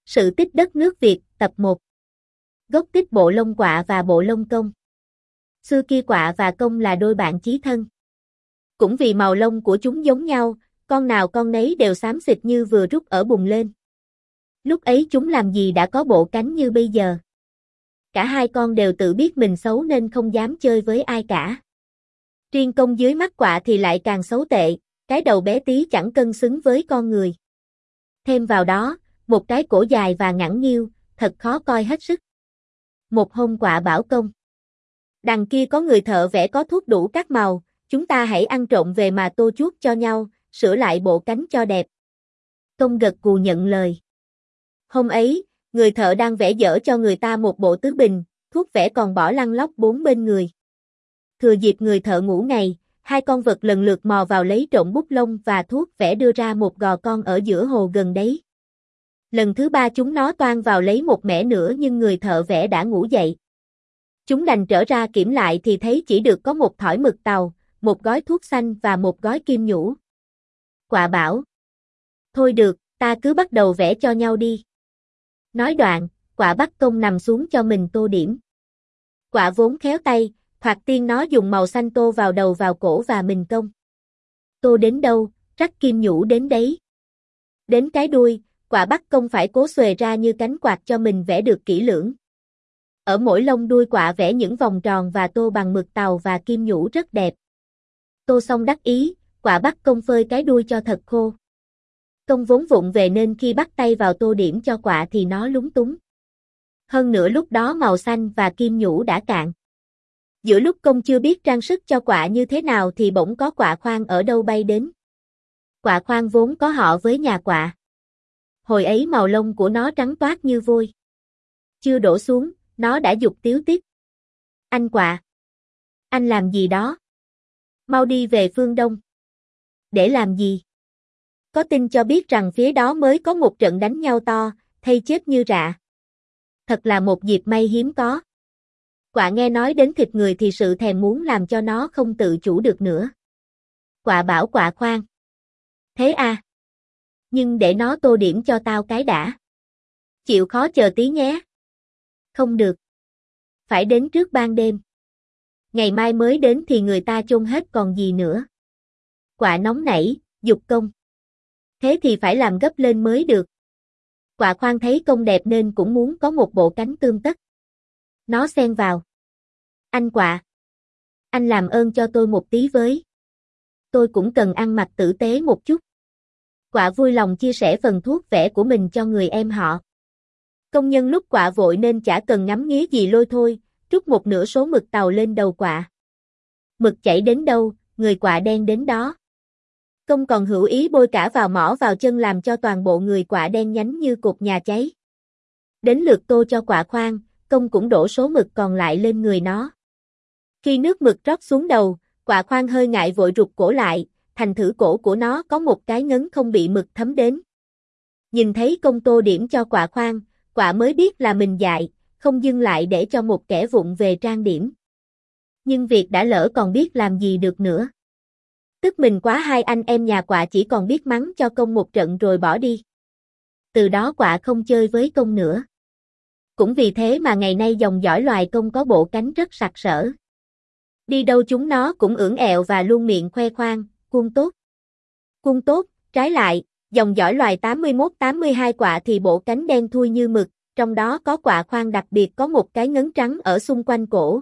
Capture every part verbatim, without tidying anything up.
Sự tích đất nước Việt, tập một. Gốc tích bộ lông quạ và bộ lông công. Xưa kia quạ và công là đôi bạn chí thân. Cũng vì màu lông của chúng giống nhau, con nào con nấy đều xám xịt như vừa rút ở bùng lên. Lúc ấy chúng làm gì đã có bộ cánh như bây giờ. Cả hai con đều tự biết mình xấu nên không dám chơi với ai cả. Riêng công dưới mắt quạ thì lại càng xấu tệ, cái đầu bé tí chẳng cân xứng với con người. Thêm vào đó, một cái cổ dài và ngẳng nghiêng, thật khó coi hết sức. Một hôm quạ bảo công: đằng kia có người thợ vẽ có thuốc đủ các màu, chúng ta hãy ăn trộm về mà tô chuốt cho nhau, sửa lại bộ cánh cho đẹp. Công gật gù nhận lời. Hôm ấy, người thợ đang vẽ dở cho người ta một bộ tứ bình, thuốc vẽ còn bỏ lăn lóc bốn bên người. Thừa dịp người thợ ngủ ngày, hai con vật lần lượt mò vào lấy trộm bút lông và thuốc vẽ đưa ra một gò con ở giữa hồ gần đấy. Lần thứ ba chúng nó toan vào lấy một mẻ nữa nhưng người thợ vẽ đã ngủ dậy. Chúng đành trở ra kiểm lại thì thấy chỉ được có một thỏi mực tàu, một gói thuốc xanh và một gói kim nhũ. Quạ bảo: thôi được, ta cứ bắt đầu vẽ cho nhau đi. Nói đoạn, quạ bắt công nằm xuống cho mình tô điểm. Quạ vốn khéo tay, thoạt tiên nó dùng màu xanh tô vào đầu vào cổ và mình công. Tô đến đâu, rắc kim nhũ đến đấy. Đến cái đuôi, quạ bắt công phải cố xuề ra như cánh quạt cho mình vẽ được kỹ lưỡng. Ở mỗi lông đuôi quạ vẽ những vòng tròn và tô bằng mực tàu và kim nhũ rất đẹp. Tô xong đắc ý, quạ bắt công phơi cái đuôi cho thật khô. Công vốn vụng về nên khi bắt tay vào tô điểm cho quạ thì nó lúng túng. Hơn nữa lúc đó màu xanh và kim nhũ đã cạn. Giữa lúc công chưa biết trang sức cho quạ như thế nào thì bỗng có quạ khoang ở đâu bay đến. Quạ khoang vốn có họ với nhà quạ. Hồi ấy màu lông của nó trắng toát như vôi. Chưa đổ xuống, nó đã giục tíu tít. Anh quạ! Anh làm gì đó? Mau đi về phương Đông. Để làm gì? Có tin cho biết rằng phía đó mới có một trận đánh nhau to, thây chết như rạ. Thật là một dịp may hiếm có. Quạ nghe nói đến thịt người thì sự thèm muốn làm cho nó không tự chủ được nữa. Quạ bảo quạ khoan. Thế à? Nhưng để nó tô điểm cho tao cái đã. Chịu khó chờ tí nhé. Không được. Phải đến trước ban đêm. Ngày mai mới đến thì người ta chôn hết còn gì nữa. Quạ nóng nảy, giục công. Thế thì phải làm gấp lên mới được. Quạ khoan thấy công đẹp nên cũng muốn có một bộ cánh tươm tất. Nó xen vào. Anh quạ! Anh làm ơn cho tôi một tí với. Tôi cũng cần ăn mặc tử tế một chút. Quạ vui lòng chia sẻ phần thuốc vẽ của mình cho người em họ. Công nhân lúc quạ vội nên chả cần ngắm nghía gì lôi thôi, trút một nửa số mực tàu lên đầu quạ. Mực chảy đến đâu, người quạ đen đến đó. Công còn hữu ý bôi cả vào mỏ vào chân làm cho toàn bộ người quạ đen nhánh như cột nhà cháy. Đến lượt tô cho quạ khoan, công cũng đổ số mực còn lại lên người nó. Khi nước mực rót xuống đầu, quạ khoan hơi ngại vội rụt cổ lại, thành thử cổ của nó có một cái ngấn không bị mực thấm đến. Nhìn thấy công tô điểm cho quạ khoan, quạ mới biết là mình dại, không dừng lại để cho một kẻ vụng về trang điểm. Nhưng việc đã lỡ còn biết làm gì được nữa. Tức mình quá, hai anh em nhà quạ chỉ còn biết mắng cho công một trận rồi bỏ đi. Từ đó quạ không chơi với công nữa. Cũng vì thế mà ngày nay dòng dõi loài công có bộ cánh rất sặc sỡ. Đi đâu chúng nó cũng ưỡn ẹo và luôn miệng khoe khoang, quân tốt. Quân tốt, trái lại, dòng dõi loài tám mươi mốt tám mươi hai quạ thì bộ cánh đen thui như mực, trong đó có quạ khoan đặc biệt có một cái ngấn trắng ở xung quanh cổ.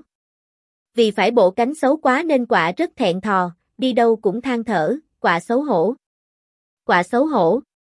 Vì phải bộ cánh xấu quá nên quạ rất thẹn thò, đi đâu cũng than thở, quạ xấu hổ. Quạ xấu hổ,